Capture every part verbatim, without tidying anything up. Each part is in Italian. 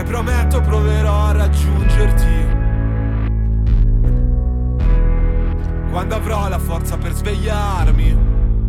prometto proverò a raggiungerti quando avrò la forza per svegliarmi.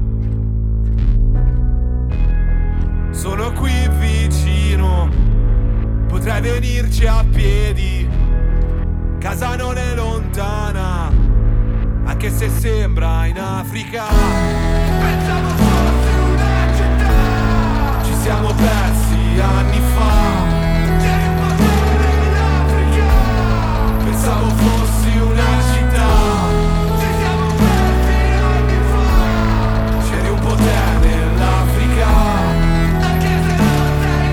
Sono qui vicino, potrei venirci a piedi. Casa non è lontana, anche se sembra in Africa. Pensavo fosse una città, ci siamo persi anni fa. C'eri un potere in Africa, pensavo fossi una città. Ci siamo persi anni fa. C'eri un potere nell'Africa, anche se non sei in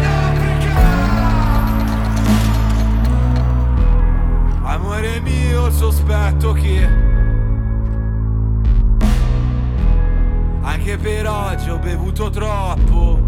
Africa. Amore mio, sospetto che anche per oggi ho bevuto troppo,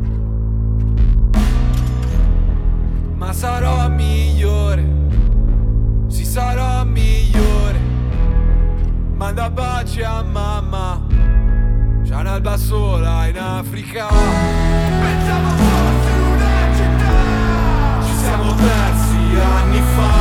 ma sarò migliore, sì sarò migliore. Manda baci a mamma, c'è un'alba sola in Africa. Pensavo fosse una città, ci siamo persi anni fa.